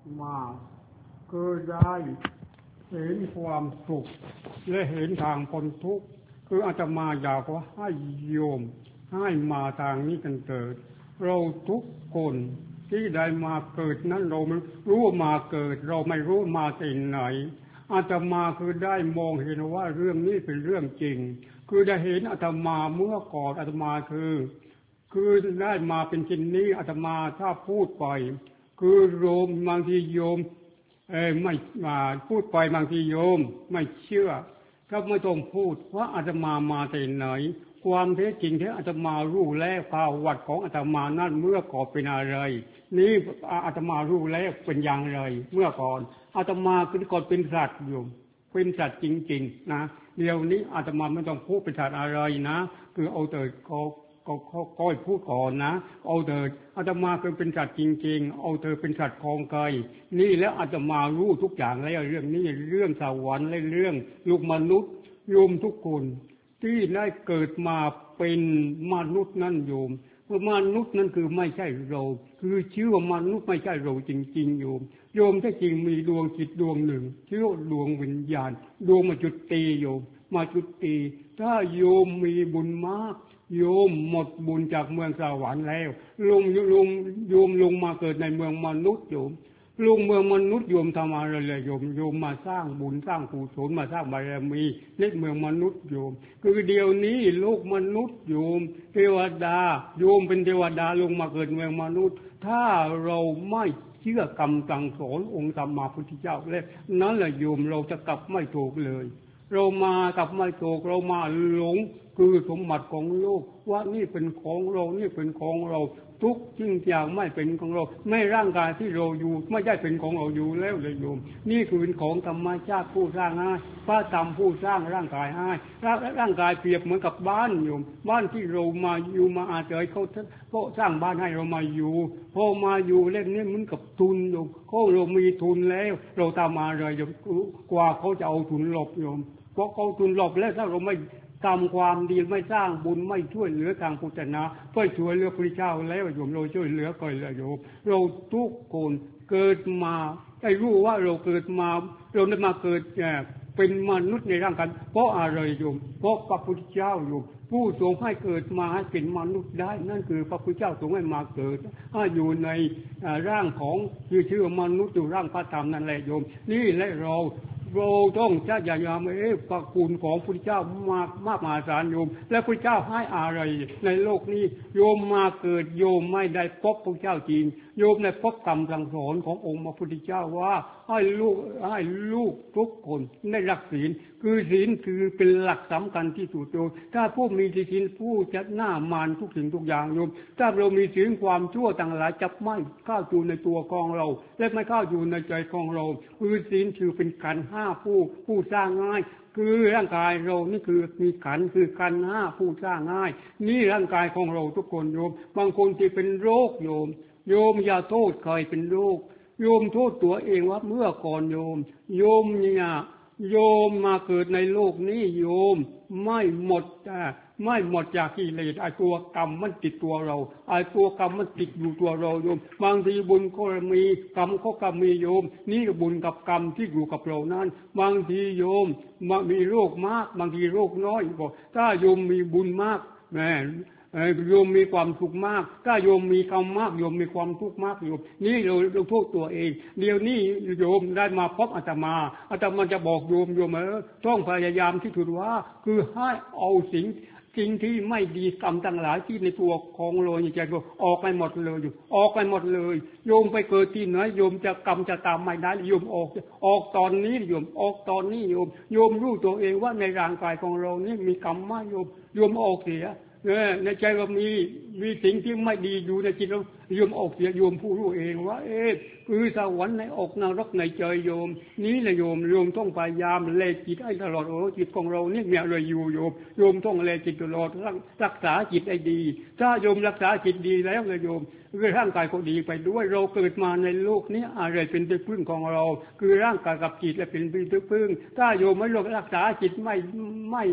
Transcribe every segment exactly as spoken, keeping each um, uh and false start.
มาก็ได้เห็นความสุขและเห็นทางพ้นทุกข์คืออาตมาอยากว่าให้โยมให้มาทางนี้กันเถิดเราทุกคนที่ได้มาเกิดนั้นเราไม่รู้มาเกิดเราไม่รู้มาจากไหนอาตมาคือได้มองเห็นว่าเรื่องนี้เป็นเรื่องจริงคือได้เห็นอาตมาเมื่อก่อนอาตมาคือคือได้มาเป็นชิ้นนี้อาตมาถ้าพูดไปคือโยมบางทีโยมเออไม่มาพูดไปบางทีโยมไม่เชื่อก็ไม่ต้องพูดว่าอาตมามาจากไหนความแท้จริงที่อาตมารู้แล้วข่าววัดของอาตมานั่นเมื่อก่อนเป็นอะไรนี่อาตมารู้แล้วเป็นอย่างไรเมื่อก่อนอาตมาคือก่อนเป็นสัตว์อยู่เป็นสัตว์จริงๆนะเดี๋ยวนี้อาตมาไม่ต้องพูดเป็นสัตว์อะไรนะคือเอาแต่เขาก็ก็พูดก่อนนะเอาเถิดอาตมาคือเป็นสัตว์จริงๆเอาเธอเป็นสัตว์คลองไกลนี่แล้วอาตมารู้ทุกอย่างแล้วเรื่องนี้เรื่องสวรรค์และเรื่องลูกมนุษย์โยมทุกคนที่ได้เกิดมาเป็นมนุษย์นั่นโยมเพราะมนุษย์นั่นคือไม่ใช่เราคือชื่อว่ามนุษย์ไม่ใช่เราจริงๆโยมโยมแท้จริงมีดวงจิตดวงหนึ่งชื่อดวงวิญญาณดวงมาจุติโยมมาจุติถ้าโยมมีบุญมากโยมหมดบุญจากเมืองสวรรค์แล้วลงลงโยมลงมาเกิดในเมืองมนุษย์โยมลงเมืองมนุษย์โยมทำอะไรเลยโยมโยมมาสร้างบุญสร้างกุศลมาสร้างบารมีในเมืองมนุษย์โยมคือเดี๋ยวนี้โลกมนุษย์โยมเทวดาโยมเป็นเทวดาลงมาเกิดเมืองมนุษย์ถ้าเราไม่เชื่อกรรมสั่งสอนองค์สัมมาพุทธเจ้าแล้วนั่นแหละโยมเราจะกลับไม่ถูกเลยเรามากับไม่ถูกเรามาหลงคือสมบัติของโลกว่านี่เป็นของเรานี่เป็นของเราทุกสิ่งอย่างไม่เป็นของเราไม่ร่างกายที่เราอยู่ไม่ใช่เป็นของเราอยู่แล้วเลยโยมนี่คือเป็นของธรรมชาติผู้สร้างให้พระธรรมผู้สร้างร่างกายให้ร่างกายเปรียบเหมือนกับบ้านโยมบ้านที่เรามาอยู่มาอาศัยเขาก็สร้างบ้านให้เรามาอยู่พอมาอยู่เล่นนี่เหมือนกับทุนโยมเขาเรามีทุนแล้วเราทำอะไรโยมกว่าเขาจะเอาทุนหลบโยมเพราะเขาทุนหลบแล้วถ้าเราไม่ทำความดีไม่สร้างบุญไม่ช่วยเหลือทางพุทธนะเพื่อช่วยเหลือพระเจ้าแล้วโยมเราช่วยเหลือก็เลยโยมเราทุกคนเกิดมาได้รู้ว่าเราเกิดมาเราได้มาเกิดเป็นมนุษย์ในร่างกายเพราะอะไรโยมเพราะพระพุทธเจ้าโยมผู้ทรงให้เกิดมาให้เป็นมนุษย์ได้นั่นคือพระพุทธเจ้าทรงให้มาเกิดให้อยู่ในร่างของชื่อชื่อมนุษย์อยู่ร่างพระธรรมนั่นแหละโยมนี่และเราเราต้องจะอย่ายามเอ๊ะพระคุณของพระพุทธเจ้ามากมากมหาศาลโยมและพระพุทธเจ้าให้อะไรในโลกนี้โยมมาเกิดโยมไม่ได้พบพระเจ้าจริงโยมได้พบคำสั่งสอนขององค์พระพุทธเจ้าว่าให้ลูกให้ลูกทุกคนได้รักศีลคือศีลคือเป็นหลักสำคัญที่สุดโยมถ้าผู้มีศีลผู้จะหน้ามานทุกสิ่งทุกอย่างโยมถ้าเรามีศีลความชั่วต่างหลายจะไม่เข้าอยู่ในตัวของเราและไม่เข้าอยู่ในใจของเราคือศีลคือเป็นขันธ์ห้าผู้ผู้สร้างง่ายคือร่างกายเรานี่คือมีขันธ์คือขันธ์ห้าผู้สร้างง่ายนี่ร่างกายของเราทุกคนโยมบางคนที่เป็นโรคโยมโยมอย่าโทษใครเป็นโรคโยมโทษตัวเองว่าเมื่อก่อนโยมโยมเนี่ยโยมมาเกิดในโลกนี้โยมไม่หมดไม่หมดจากกิเลสไอ้ตัวกรรมมันติดตัวเราไอ้ตัวกรรมมันติดอยู่ตัวเราโยมบางทีบุญก็มีกรรมก็กรรมมีโยมนี่บุญกับกรรมที่อยู่กับเรานั้นบางทีโยมมีโรคมากบางทีโรคน้อยบอกถ้าโยมมีบุญมากแม่โยมมีความสุขมากถ้าโยมมีกรรมมากโยมมีความทุกข์มากโยมนี่เราเราโทษตัวเองเดี๋ยวนี้โยมได้มาพบอาตมาอาตมาจะบอกโยมโยมเออต้องพยายามที่สุดว่าคือให้เอาสิ่งสิ่งที่ไม่ดีกรรมต่างหลายที่ในตัวของเราในใจเราออกไปหมดเลยอยู่ออกไปหมดเลยโยมไปเกิดที่ไหนโยมจะกรรมจะตามไม่ได้โยมออกออกตอนนี้โยมออกตอนนี้โยมโยมรู้ตัวเองว่าในร่างกายของเรานี่มีกรรมมากโยมโยมออกเสียในใจเรามีมีสิ่งที่ไม่ดีอยู่ในจิตเราโยมออกเสียโยมผู้รู้เองว่าเอ๊ะคือสวรรค์ในอกนรกในใจโยมนี้แหละโยมโยมต้องพยายามเลจิตให้ตลอดโอ้จิตของเรานี่มีอะไรอยู่โยมโยมต้องเลจิตตลอดรักษาจิตให้ดีถ้าโยมรักษาจิตดีแล้วเลยโยมร่างกายก็ดีไปด้วยเราเกิดมาในโลกนี้อะไรเป็นที่พึ่งของเราคือร่างกายกับจิตและเป็นที่พึ่งถ้าโยมไม่รักษาจิตไม่ไม่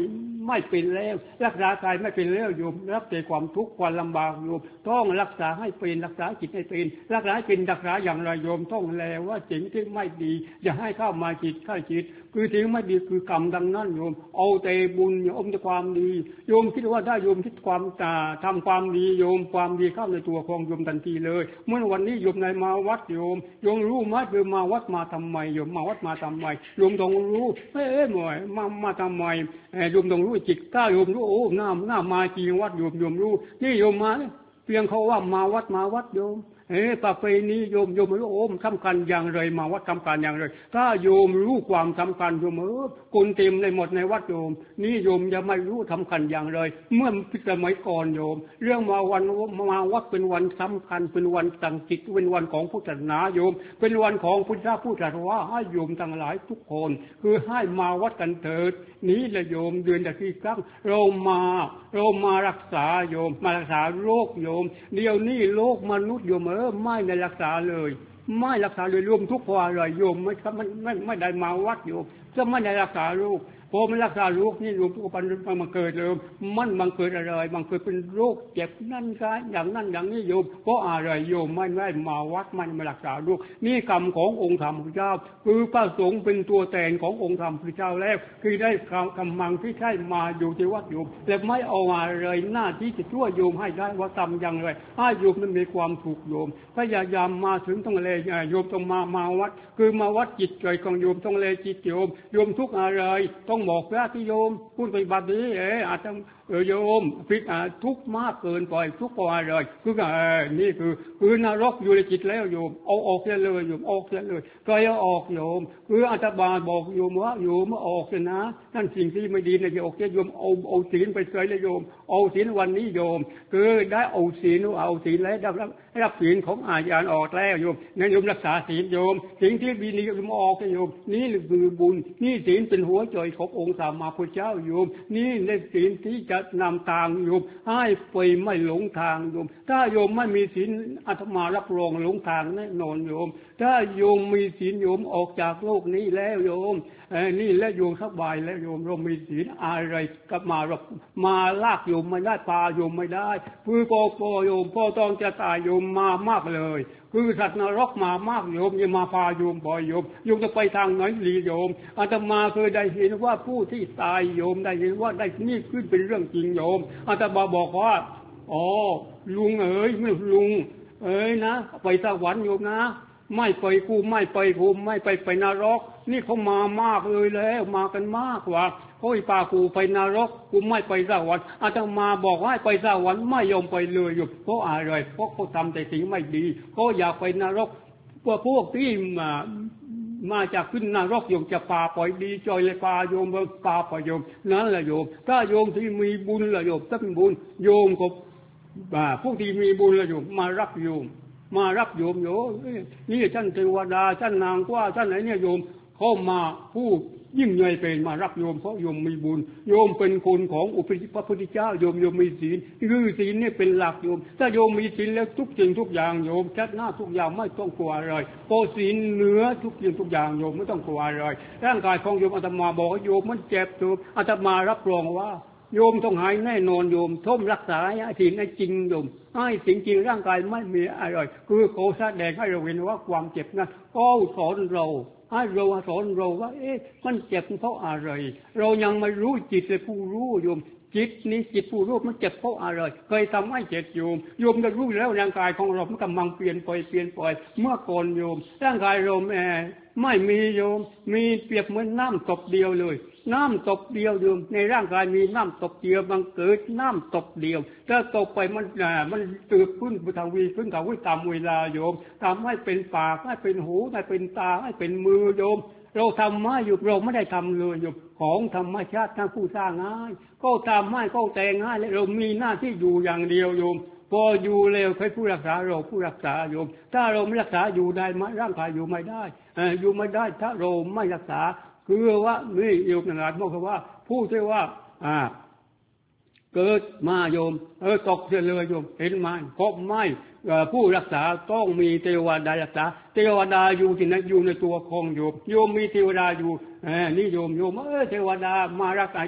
ไม่เป็นแล้วรักษากายไม่เป็นแล้วโยมรับแต่ความทุกข์ความลำบากโยมต้องรักษาให้เป็นรักษาจิตให้เป็นรักษาให้เป็นรักษาอย่างไรโยมต้องแลว่าสิ่งที่ไม่ดีอย่าให้เข้ามาจิตเข้าจิตคือสิ่งไม่ดีคือกรรมดังนั้นโยมเอาแต่บุญโยมแต่ความดีโยมคิดว่าถ้าโยมคิดความทำความดีโยมความดีเข้าในตัวของโยมทันทีเลยเมื่อวันนี้โยมในมาวัดโยมโยมรู้ไหมคือมาวัดมาทำไมโยมมาวัดมาทำไมโยมต้องรู้เอ๊ะหมวยมามาทำไมโยมต้องรู้จิตถ้าโยมรู้โอ้หน้าหน้ามาจริงวัดโยมโยมรู้นี่โยมมาเพียงเขาว่ามาวัดมาวัดโยมเอ๊ะประเพณีโยมโยมรู้โอ้สำคัญอย่างไรมาวัดสำคัญอย่างไรถ้าโยมรู้ความสำคัญโยมเออคนเต็มในหมดในวัดโยมนี่โยมจะไม่รู้สำคัญอย่างไรเมื่อสมัยก่อนโยมเรื่องมาวันมาวัดเป็นวันสำคัญเป็นวันตั้งจิตเป็นวันของพุทธศาสนาโยมเป็นวันของพุทธผู้ตรัสว่าให้โยมทั้งหลายทุกคนคือให้มาวัดกันเถิดนี้แหละโยมเดือนละที่ครั้งเรามาเรามารักษาโยมมารักษาโรคโยมเดี๋ยวนี้โรคมนุษย์โยมเออไม่ได้รักษาเลยไม่รักษาเลยรวมทุกข์เพราะอะไรโยมไม่ไม่ไม่ไม่ได้มาวัดโยมจะไม่ได้รักษาโรคพอไม่รักษาโรคนี่รวมทุกข์มันมันเกิดเลยมันมันเกิดอะไรมันเกิดเป็นโรคเจ็บนั่นกันอย่างนั้นอย่างนี้โยมเพราะอะไรโยมไม่ได้มาวัดมันไม่รักษาโรคนี่กรรมขององค์ธรรมพระเจ้าคือพระสงฆ์เป็นตัวแทนขององค์ธรรมพระเจ้าแล้วคือได้กำลังที่ใช่มาอยู่ที่วัดโยมแต่ไม่เอาอะไรหน้าที่จะช่วยโยมให้ได้ว่าทำอย่างไรให้โยมมันมีความสุขโยมพยายามมาถึงต้องเลยโยมต้องมามาวัดคือมาวัดจิตใจของโยมต้องเลยจิตโยมโยมทุกอะไรต้องบอกพระที่โยมพูดไปบัดนี้เอออาจจะเออโยมพิกทุกข์มากเกินไปทุกข์เพราะอะไรคือเออนี่คือคือนรกอยู่ในจิตแล้วโยมเอาออกเสียเลยโยมออกเสียเลยก็อย่าออกโยมคืออาตมาบอกโยมว่าโยมออกเสียนะนั่นสิ่งที่ไม่ดีนะอย่าออกเสียโยมเอาเอาศีลไปเสยเลยโยมเอาศีลวันนี้โยมคือได้เอาศีลเอาศีลแล้วได้รับรับศีลของอาจารย์ออกแล้วโยมนั่นโยมรักษาศีลโยมสิ่งที่ดีนี้โยมออกโยมนี่คือบุญนี่ศีลเป็นหัวใจขององค์สัมมาพุทธเจ้าโยมนี่ในศีลที่จะนำทางโยมให้ไปไม่หลงทางโยมถ้าโยมไม่มีศีลอาตมารับรองหลงทางแน่นอนโยมถ้าโยมมีศีลโยมออกจากโลกนี้แล้วโยมนี่และโยมสบายแล้วโยมเรามีศีลอะไรกับมาเรามาลากโยมไม่ได้พาโยมไม่ได้คือพอพอโยมพอต้องจะตายโยมมามากเลยคือสัตว์นรกมามากโยมอย่ามาพาโยมปล่อยโยมโยมจะไปทางไหนดีโยมอาตมาเคยได้เห็นว่าผู้ที่ตายโยมได้เห็นว่าได้นี่ขึ้นเป็นเรื่องจริงโยมอาตมาบอกว่าอ๋อลุงเอ๋ยไม่ลุงเอ๋ยนะไปสวรรค์โยมนะไม่ไปกูไม่ไปกูไม่ไปไปนรกนี่เขามามากเลยแล้วมากันมากกว่าเขาอีปากูไปนรกกูไม่ไปสวรรค์อาตมาบอกว่าไปสวรรค์ไม่ยอมไปเลยอยู่เพราะอะไรเพราะเขาทำแต่สิ่งไม่ดีเขาอยากไปนรกพวกพวกที่มามาจากขึ้นนรกโยมจะพาปล่อยดีจอยเลยพาโยมเบิกพาปล่อยโยมนั่นแหละโยมถ้าโยมที่มีบุญละโยมถ้าเป็นบุญโยมก็พวกที่มีบุญละโยมมารับโยมมารับโยมโยมนี่ท่านเทวดาท่านนางกว่าท่านไหนเนี่ยโยมเข้ามาผู้ยิ่งใหญ่เป็นมารับโยมเพราะโยมมีบุญโยมเป็นคนของอุปติพระพุทธเจ้าโยมโยมมีศีลคือศีลนี่เป็นหลักโยมถ้าโยมมีศีลแล้วทุกสิ่งทุกอย่างโยมชัดหน้าทุกอย่างไม่ต้องกลัวอะไรพอศีลเหนือทุกสิ่งทุกอย่างโยมไม่ต้องกลัวอะไรร่างกายของโยมอาตมาบอกว่าโยมมันเจ็บโยมอาตมารับรองว่าโยมต้องหายแน่นอนโยมท่มรักษาให้ศีลให้จริงโยมให้สิ่งจริงร่างกายไม่มีอะไรคือเขาแสดงให้เราเห็นว่าความเจ็บนั้นก็สอนเราให้เราสอนเราว่าเอ๊ะมันเจ็บเพราะอะไรเรายังไม่รู้จิตเลยผู้รู้โยมจิตนี้จิตผู้รู้มันเจ็บเพราะอะไรเคยทำให้เจ็บโยมโยมก็รู้แล้วร่างกายของเรามันกำลังเปลี่ยนไปเปลี่ยนไปเมื่อก่อนโยมร่างกายเราแม่ไม่มีโยมมีเปรียบเหมือนน้ำตกเดียวเลยน้ำตกเดียวโยมในร่างกายมีน้ำตกเดียวมันเกิดน้ำตกเดียวถ้าตกไปมันอ่ามันตืบขึ้นไปทางวีขึ้นทางวิตามเวลาโยมทำให้เป็นปากให้เป็นหูให้เป็นตาให้เป็นมือโยมเราทำมาอยู่เราไม่ได้ทำเลยโยมของธรรมชาติทั้งผู้สร้างง่ายก็ทำให้ก็แต่งง่ายและเรามีหน้าที่อยู่อย่างเดียวโยมพออยู่เร็วใครผู้รักษาเราผู้รักษาโยมถ้าเราไม่รักษาอยู่ได้ไหมร่างกายอยู่ไม่ได้อยู่ไม่ได้ถ้าเราไม่รักษาคือว่านี่โยมหลานบอกว่าผู้ที่ว่าอ่าเกิดมาโยมเออตกเสียเลยโยมเห็นมันก็ไม่ผู้รักษาต้องมีเทวดารักษาเทวดาอยู่ที่นั่นอยู่ในตัวของโยมโยมมีเทวดาอยู่นี่โยมโยมเออเทวดามารักษา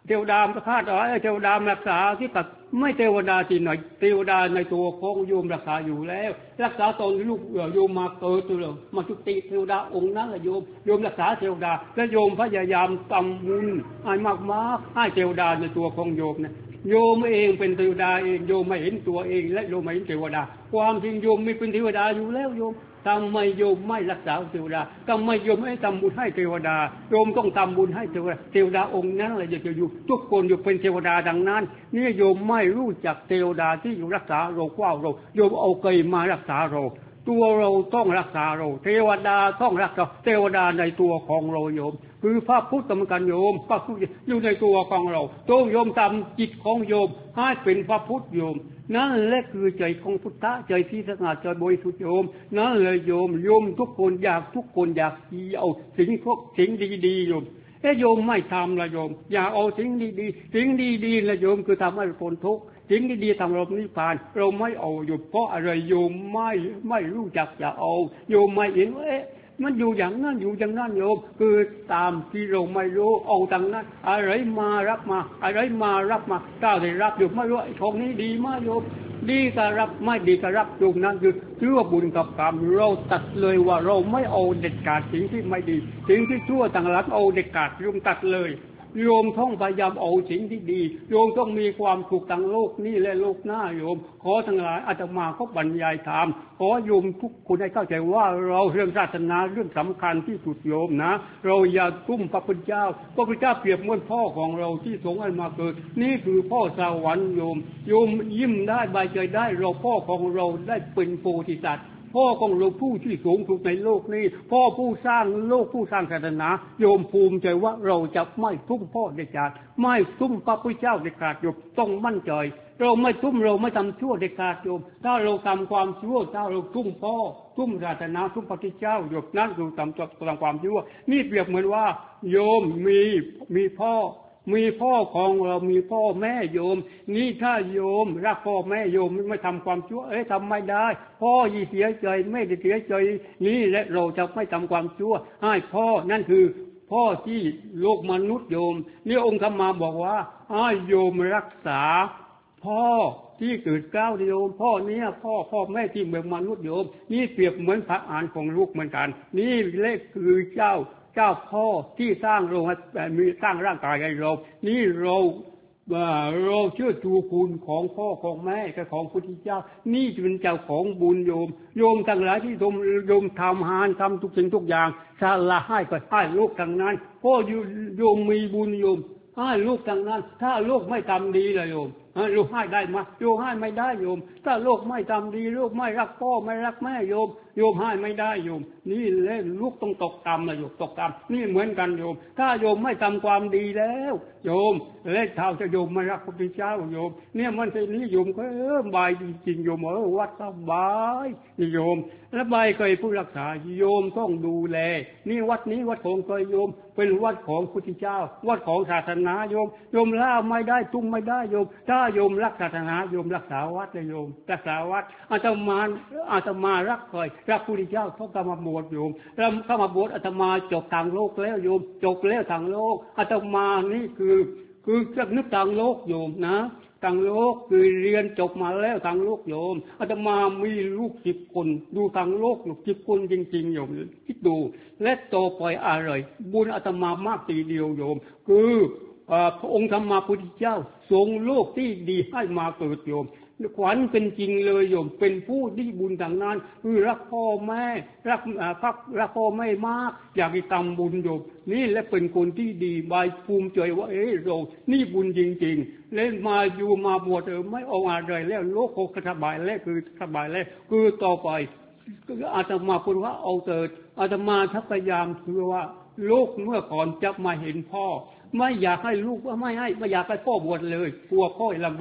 เทวดาคาดเอาไอ้เทวดารักษาที่กับไม่เทวดาที่ไหนเทวดาในตัวของโยมรักษาอยู่แล้วรักษาตอนลูกโยมมาเกิดตัวเรามาจุติเทวดาองค์นั้นแหละโยมโยมรักษาเทวดาและโยมพยายามทำบุญให้มากๆให้เทวดาในตัวของโยมนะโยมเองเป็นเทวดาเองโยมไม่เห็นตัวเองและโยมไม่เห็นเทวดาความจริงโยมไม่เป็นเทวดาอยู่แล้วโยมทำไมโยมไม่รักษาเทวดาทำไมโยมไม่ทำบุญให้เทวดาโยมต้องทำบุญให้เทวดาเทวดาองค์นั้นแหละจะอยู่ทุกคนอยู่เป็นเทวดาดังนั้นนี่โยมไม่รู้จักเทวดาที่อยู่รักษาเรากว่าเราโยมเอาเกยมารักษาเราตัวเราต้องรักษาเราเทวดาต้องรักษาเทวดาในตัวของเราโยมคือพระพุทธธรรมกันโยมพระพุทธอยู่ในตัวของเราต้องโยมทำจิตของโยมให้เป็นพระพุทธโยมนั่นแหละคือใจของพุทธะใจที่สง่าใจบริสุทธิ์โยมนั่นเลยโยมโยมทุกคนอยากทุกคนอยากเอาสิ่งพวกสิ่งดีๆโยมเอ้โยมไม่ทำละโยมอยากเอาสิ่งดีๆสิ่งดีๆละโยมคือทำให้พ้นทุกข์สิ่งดีๆทำเรานิพพานเราไม่เอาอยู่เพราะอะไรโยมไม่ไม่รู้จักจะเอาโยมไม่เห็นว่าเอ๊ะมันอยู่อย่างนั้นอยู่อย่างนั้นโยมคือตามที่เราไม่รู้เอาทางนั้นอะไรมารับมาอะไรมารับมาถ้าได้รับอยู่ไม่รู้ของนี้ดีมากโยมดีก็รับไม่ดีก็รับโยมนั้นคือชื่อว่าบุญกับกรรมเราตัดเลยว่าเราไม่เอาเด็ดขาดสิ่งที่ไม่ดีสิ่งที่ชั่วต่างหลังเอาเด็ดขาดโยมตัดเลยโยมต้องพยายามเอาสิ่งที่ดีโยมต้องมีความสุขทั้งโลกนี้และโลกหน้าโยมขอทั้งหลายอาตมาก็บรรยายธรรมขอโยมทุกคนให้เข้าใจว่าเราเรื่องศาสนาเรื่องสำคัญที่สุดโยมนะเราอย่าตุ้มพระพุทธเจ้าพระพุทธเจ้าเปรียบเหมือนพ่อของเราที่ทรงให้มาเกิดนี่คือพ่อสวรรค์โยมโยมยิ้มได้ใบใจได้เราพ่อของเราได้เป็นโพธิสัตว์พ่อของเราผู้ที่สูงสุดในโลกนี้พ่อผู้สร้างโลกผู้สร้างศาสนาโยมภูมิใจว่าเราจะไม่ทุ่มพ่อเด็ดขาดไม่ทุ่มพระพุทธเจ้าเด็ดขาดโยมต้องมั่นใจเราไม่ทุ่มเราไม่ทำชั่วเด็ดขาดโยมถ้าเราทำความชั่วถ้าเราทุ่มพ่อทุ่มศาสนาทุ่มพระพุทธเจ้าโยมนั่นคือทำทำความชั่วนี่เปรียบเหมือนว่าโยมมีมีพ่อมีพ่อของเรามีพ่อแม่โยมนี่ถ้าโยมรักพ่อแม่โยมไม่ทำความชั่วเอ้ยทำไม่ได้พ่อยิ่งเสียใจไม่ได้เสียใจนี่และเราจะไม่ทำความชั่วให้พ่อนั่นคือพ่อที่โลกมนุษย์โยมนี่องค์ธรรมาบอกว่าให้โยมรักษาพ่อที่เกิดเกล้าโยมพ่อเนี้ยพ่อพ่อแม่ที่เมืองมนุษย์โยมนี่เปรียบเหมือนพระอานของลูกเหมือนกันนี่เลขคือเจ้าเจ้าพ่อที่สร้างเรามีสร้างร่างกายให้เรานี่เราเราเชื่อชูคุณของพ่อของแม่กับของพุทธเจ้านี่เป็นเจ้าของบุญโยมโยมทั้งหลายที่โยมทำหานทำทุกสิ่งทุกอย่างสละให้ก็ให้ลูกทั้งนั้นพ่อโยมมีบุญโยมให้ลูกทั้งนั้นถ้าลูกไม่ทำดีเลยโยมลูกให้ได้มาโยมให้ไม่ได้โยมถ้าลูกไม่ทำดีลูกไม่รักพ่อไม่รักแม่โยมโยมให้ไม่ได้โยมนี่แหละลูกต้องตกต่ำนะโยมตกต่ำนี่เหมือนกันโยมถ้าโยมไม่ทำความดีแล้วโยมและเท่าจะโยมไม่รักพระพุทธเจ้าโยมเนี่ยมันเป็นนี่โยมก็เออบายจริงๆโยมเออวัดสบายนี่โยมแล้วบายเคยผู้รักษาโยมต้องดูแลนี่วัดนี้วัดของเคยโยมเป็นวัดของพุทธเจ้าวัดของศาสนาโยมโยมล่าไม่ได้ตุ้มไม่ได้โยมถ้าโยมรักศาสนาโยมรักษาวัดเลยโยมรักษาวัดอาตมาอาตมารักเคยรักพุทธเจ้าต้องมาบวชโยมแล้วเข้ามาบวชอาตมาจบทางโลกแล้วโยมจบแล้วทางโลกอาตมานี่คือคือจะนึกทางโลกโยมนะทางโลกคือเรียนจบมาแล้วทางโลกโยมอาตมามีลูกสิบคนดูทางโลกลูกสิบคนจริงๆโยมคิดดูและโตปล่อยอะไรบุญอาตมามากทีเดียวโยมคือพระองค์ธรรมพุทธเจ้าทรงโลกที่ดีให้มาเกิดโยมขวัญเป็นจริงเลยโยมเป็นผู้ที่บุญทางนั้นคือรักพ่อแม่รักพักรักพ่อแม่มากอยากทำบุญโยมนี่และเป็นคนที่ดีใบภูมิใจว่าเอ้เรานี่บุญจริงๆเล่นมาอยู่มาบวชเออไม่เอาอะไรแล้วโลกก็สบายแล้วคือสบายแล้วคือต่อไปอาตมาพูดว่าเอาเถิดอาตมาพยายามคือว่าลูกเมื่อก่อนจะมาเห็นพ่อไม่อยากให้ลูกไม่ให้ไม่อยากให้พ่อบวชเลยกลัวพ่อลำบาก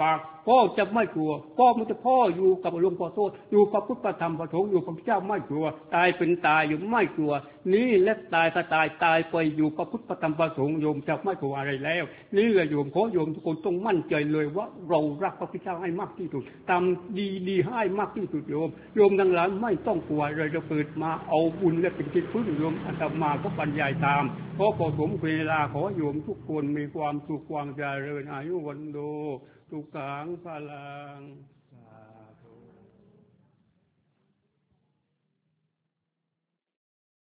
พ่อจะไม่กลัวพ่อมันจะพ่ออยู่กับหลวงพ่อโตอยู่กับพุทธธรรมพระสงฆ์อยู่กับพระเจ้าไม่กลัวตายเป็นตายอยู่ไม่กลัวนี่และตายก็ตายตายไปอยู่กับพุทธธรรมพระสงฆ์โยมจะไม่กลัวอะไรแล้วนี่แหละโยมขอโยมทุกคนต้องมั่นใจเลยว่าเรารักพระพุทธเจ้าให้มากที่สุดทำดีๆให้มากที่สุดโยมโยมทั้งหลายไม่ต้องกลัวเลยจะเกิดมาเอาบุญและเป็นที่พึ่งโยมอาตมาก็บรรยายตามขอพอสมเวลาขอโยมทุกคนมีความสุขความเจริญอายุวันโดทุกขังพลัง